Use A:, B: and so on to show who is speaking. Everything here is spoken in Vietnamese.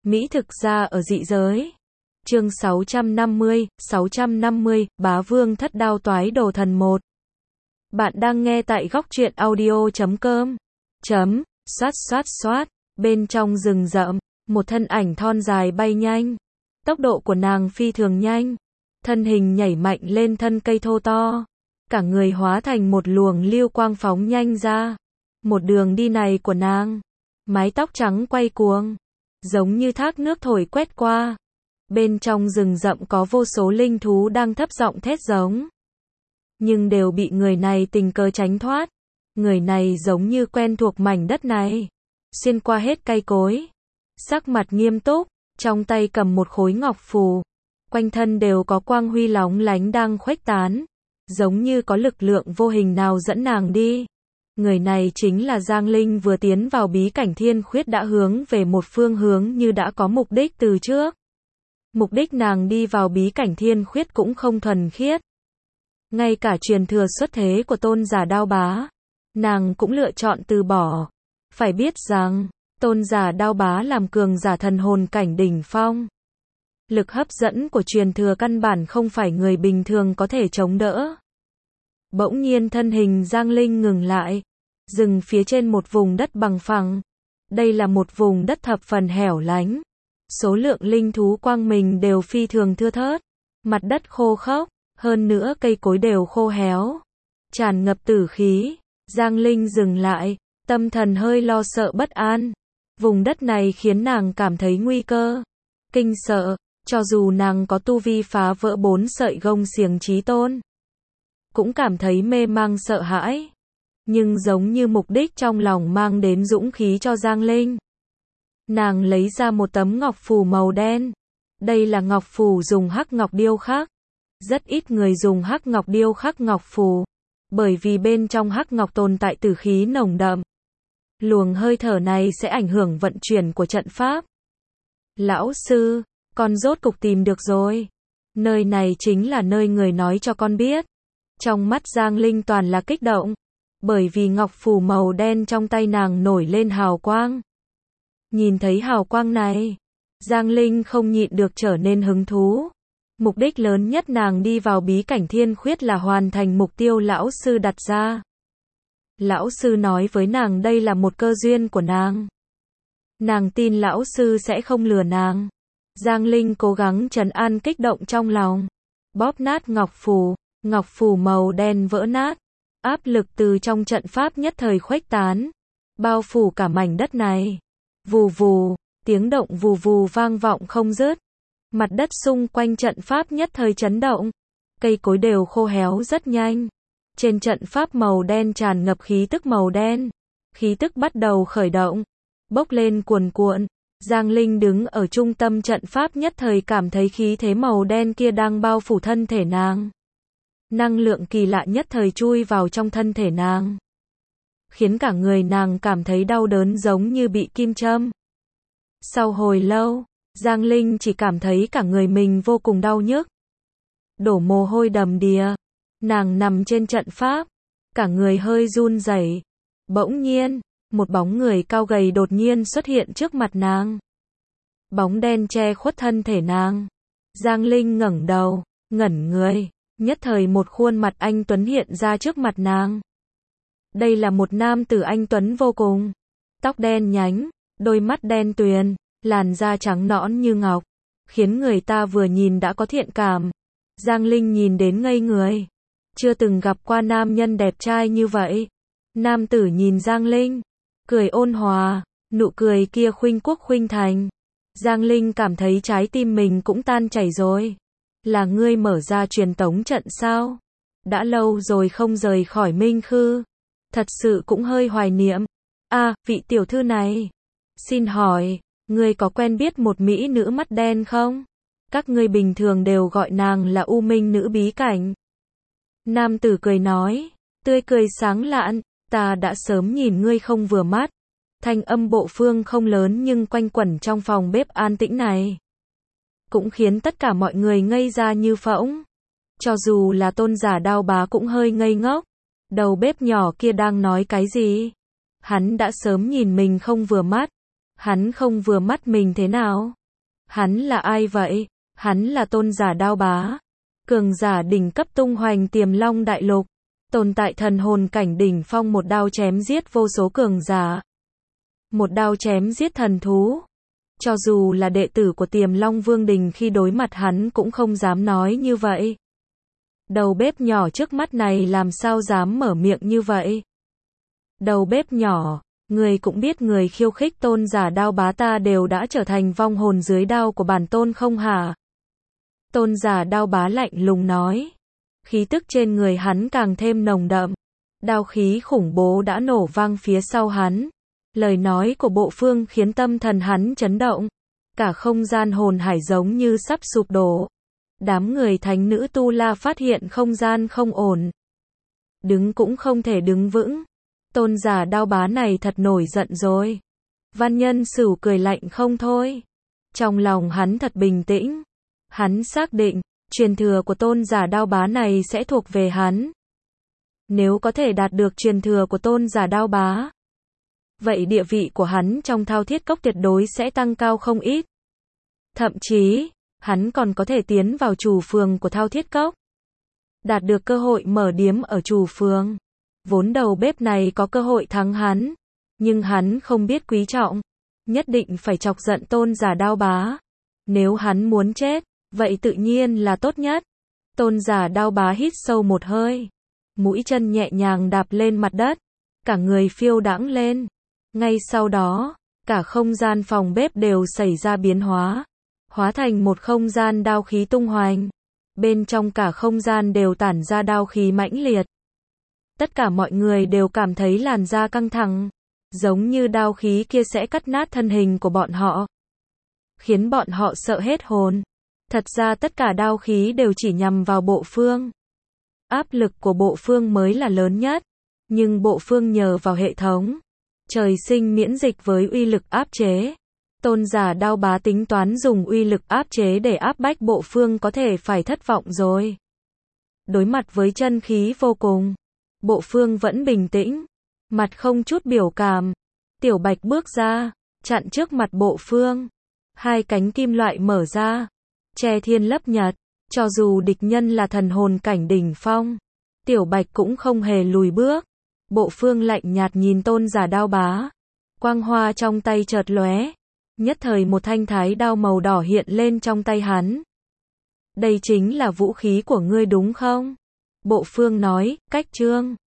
A: Mỹ thực gia ở dị giới. Chương 650, Bá Vương Thất Đao Toái Đồ Thần 1. Bạn đang nghe tại góc truyện audio.com. Xoát. Bên trong rừng rậm, một thân ảnh thon dài bay nhanh. Tốc độ của nàng phi thường nhanh. Thân hình nhảy mạnh lên thân cây thô to. Cả người hóa thành một luồng lưu quang phóng nhanh ra. Một đường đi này của nàng, mái tóc trắng quay cuồng, giống như thác nước thổi quét qua. Bên trong rừng rậm có vô số linh thú đang thấp giọng thét giống. Nhưng đều bị người này tình cờ tránh thoát. Người này giống như quen thuộc mảnh đất này. Xuyên qua hết cây cối. Sắc mặt nghiêm túc, trong tay cầm một khối ngọc phù. Quanh thân đều có quang huy lóng lánh đang khuếch tán. Giống như có lực lượng vô hình nào dẫn nàng đi. Người này chính là Giang Linh, vừa tiến vào bí cảnh Thiên Khuyết đã hướng về một phương hướng như đã có mục đích từ trước. Mục đích nàng đi vào bí cảnh Thiên Khuyết cũng không thuần khiết. Ngay cả truyền thừa xuất thế của tôn giả Đao Bá, nàng cũng lựa chọn từ bỏ. Phải biết rằng, tôn giả Đao Bá làm cường giả thần hồn cảnh đỉnh phong. Lực hấp dẫn của truyền thừa căn bản không phải người bình thường có thể chống đỡ. Bỗng nhiên thân hình Giang Linh ngừng lại, dừng phía trên một vùng đất bằng phẳng. Đây là một vùng đất thập phần hẻo lánh. Số lượng linh thú quang mình đều phi thường thưa thớt. Mặt đất khô khốc, hơn nữa cây cối đều khô héo, tràn ngập tử khí. Giang Linh dừng lại, tâm thần hơi lo sợ bất an. Vùng đất này khiến nàng cảm thấy nguy cơ, kinh sợ, cho dù nàng có tu vi phá vỡ 4 sợi gông xiềng chí tôn, cũng cảm thấy mê mang sợ hãi. Nhưng giống như mục đích trong lòng mang đến dũng khí cho Giang Linh. Nàng lấy ra một tấm ngọc phù màu đen. Đây là ngọc phù dùng hắc ngọc điêu khắc. Rất ít người dùng hắc ngọc điêu khắc ngọc phù, bởi vì bên trong hắc ngọc tồn tại tử khí nồng đậm. Luồng hơi thở này sẽ ảnh hưởng vận chuyển của trận pháp. Lão sư, con rốt cục tìm được rồi. Nơi này chính là nơi người nói cho con biết. Trong mắt Giang Linh toàn là kích động, bởi vì ngọc phù màu đen trong tay nàng nổi lên hào quang. Nhìn thấy hào quang này, Giang Linh không nhịn được trở nên hứng thú. Mục đích lớn nhất nàng đi vào bí cảnh Thiên Khuyết là hoàn thành mục tiêu lão sư đặt ra. Lão sư nói với nàng đây là một cơ duyên của nàng. Nàng tin lão sư sẽ không lừa nàng. Giang Linh cố gắng trấn an kích động trong lòng. Bóp nát ngọc phù màu đen vỡ nát. Áp lực từ trong trận pháp nhất thời khuếch tán, bao phủ cả mảnh đất này. Vù vù, tiếng động vù vù vang vọng không dứt. Mặt đất xung quanh trận pháp nhất thời chấn động. Cây cối đều khô héo rất nhanh. Trên trận pháp màu đen tràn ngập khí tức màu đen. Khí tức bắt đầu khởi động, bốc lên cuồn cuộn. Giang Linh đứng ở trung tâm trận pháp nhất thời cảm thấy khí thế màu đen kia đang bao phủ thân thể nàng. Năng lượng kỳ lạ nhất thời chui vào trong thân thể nàng, khiến cả người nàng cảm thấy đau đớn giống như bị kim châm. Sau hồi lâu, Giang Linh chỉ cảm thấy cả người mình vô cùng đau nhức, đổ mồ hôi đầm đìa. Nàng nằm trên trận pháp, cả người hơi run rẩy. Bỗng nhiên, một bóng người cao gầy đột nhiên xuất hiện trước mặt nàng. Bóng đen che khuất thân thể nàng. Giang Linh ngẩng đầu, ngẩn người. Nhất thời một khuôn mặt anh tuấn hiện ra trước mặt nàng. Đây là một nam tử anh tuấn vô cùng. Tóc đen nhánh, đôi mắt đen tuyền, làn da trắng nõn như ngọc, khiến người ta vừa nhìn đã có thiện cảm. Giang Linh nhìn đến ngây người. Chưa từng gặp qua nam nhân đẹp trai như vậy. Nam tử nhìn Giang Linh, cười ôn hòa, nụ cười kia khuynh quốc khuynh thành. Giang Linh cảm thấy trái tim mình cũng tan chảy rồi. Là ngươi mở ra truyền tống trận sao? Đã lâu rồi không rời khỏi Minh Khư. Thật sự cũng hơi hoài niệm. Vị tiểu thư này. Xin hỏi, ngươi có quen biết một mỹ nữ mắt đen không? Các ngươi bình thường đều gọi nàng là U Minh nữ bí cảnh. Nam tử cười nói, tươi cười sáng lạn, ta đã sớm nhìn ngươi không vừa mắt. Thanh âm bộ phương không lớn nhưng quanh quẩn trong phòng bếp an tĩnh này, cũng khiến tất cả mọi người ngây ra như phỗng. Cho dù là tôn giả Đao Bá cũng hơi ngây ngốc. Đầu bếp nhỏ kia đang nói cái gì? Hắn đã sớm nhìn mình không vừa mắt. Hắn không vừa mắt mình thế nào? Hắn là ai vậy? Hắn là tôn giả Đao Bá, cường giả đỉnh cấp tung hoành Tiềm Long đại lục, tồn tại thần hồn cảnh đỉnh phong, một đao chém giết vô số cường giả, một đao chém giết thần thú. Cho dù là đệ tử của Tiềm Long Vương Đình khi đối mặt hắn cũng không dám nói như vậy. Đầu bếp nhỏ trước mắt này làm sao dám mở miệng như vậy? Đầu bếp nhỏ, người cũng biết người khiêu khích tôn giả Đao Bá ta đều đã trở thành vong hồn dưới đao của bản tôn không hả? Tôn giả Đao Bá lạnh lùng nói. Khí tức trên người hắn càng thêm nồng đậm. Đao khí khủng bố đã nổ vang phía sau hắn. Lời nói của Bộ Phương khiến tâm thần hắn chấn động. Cả không gian hồn hải giống như sắp sụp đổ. Đám người thánh nữ Tu La phát hiện không gian không ổn. Đứng cũng không thể đứng vững. Tôn giả Đao Bá này thật nổi giận rồi. Văn Nhân Sửu cười lạnh không thôi. Trong lòng hắn thật bình tĩnh. Hắn xác định, truyền thừa của tôn giả Đao Bá này sẽ thuộc về hắn. Nếu có thể đạt được truyền thừa của tôn giả Đao Bá, vậy địa vị của hắn trong Thao Thiết Cốc tuyệt đối sẽ tăng cao không ít. Thậm chí, hắn còn có thể tiến vào chủ phường của Thao Thiết Cốc. Đạt được cơ hội mở điếm ở chủ phường. Vốn đầu bếp này có cơ hội thắng hắn, nhưng hắn không biết quý trọng. Nhất định phải chọc giận tôn giả Đao Bá. Nếu hắn muốn chết, vậy tự nhiên là tốt nhất. Tôn giả Đao Bá hít sâu một hơi. Mũi chân nhẹ nhàng đạp lên mặt đất. Cả người phiêu đãng lên. Ngay sau đó, cả không gian phòng bếp đều xảy ra biến hóa. Hóa thành một không gian đao khí tung hoành. Bên trong cả không gian đều tản ra đao khí mãnh liệt. Tất cả mọi người đều cảm thấy làn da căng thẳng. Giống như đao khí kia sẽ cắt nát thân hình của bọn họ. Khiến bọn họ sợ hết hồn. Thật ra tất cả đao khí đều chỉ nhằm vào Bộ Phương. Áp lực của Bộ Phương mới là lớn nhất. Nhưng Bộ Phương nhờ vào hệ thống trời sinh miễn dịch với uy lực áp chế. Tôn giả Đao Bá tính toán dùng uy lực áp chế để áp bách Bộ Phương có thể phải thất vọng rồi. Đối mặt với chân khí vô cùng, Bộ Phương vẫn bình tĩnh, mặt không chút biểu cảm. Tiểu Bạch bước ra, chặn trước mặt Bộ Phương. Hai cánh kim loại mở ra, che thiên lấp nhật. Cho dù địch nhân là thần hồn cảnh đỉnh phong, Tiểu Bạch cũng không hề lùi bước. Bộ Phương lạnh nhạt nhìn tôn giả Đao Bá. Quang hoa trong tay chợt lóe. Nhất thời một thanh thái đao màu đỏ hiện lên trong tay hắn. Đây chính là vũ khí của ngươi đúng không? Bộ Phương nói, cách chương.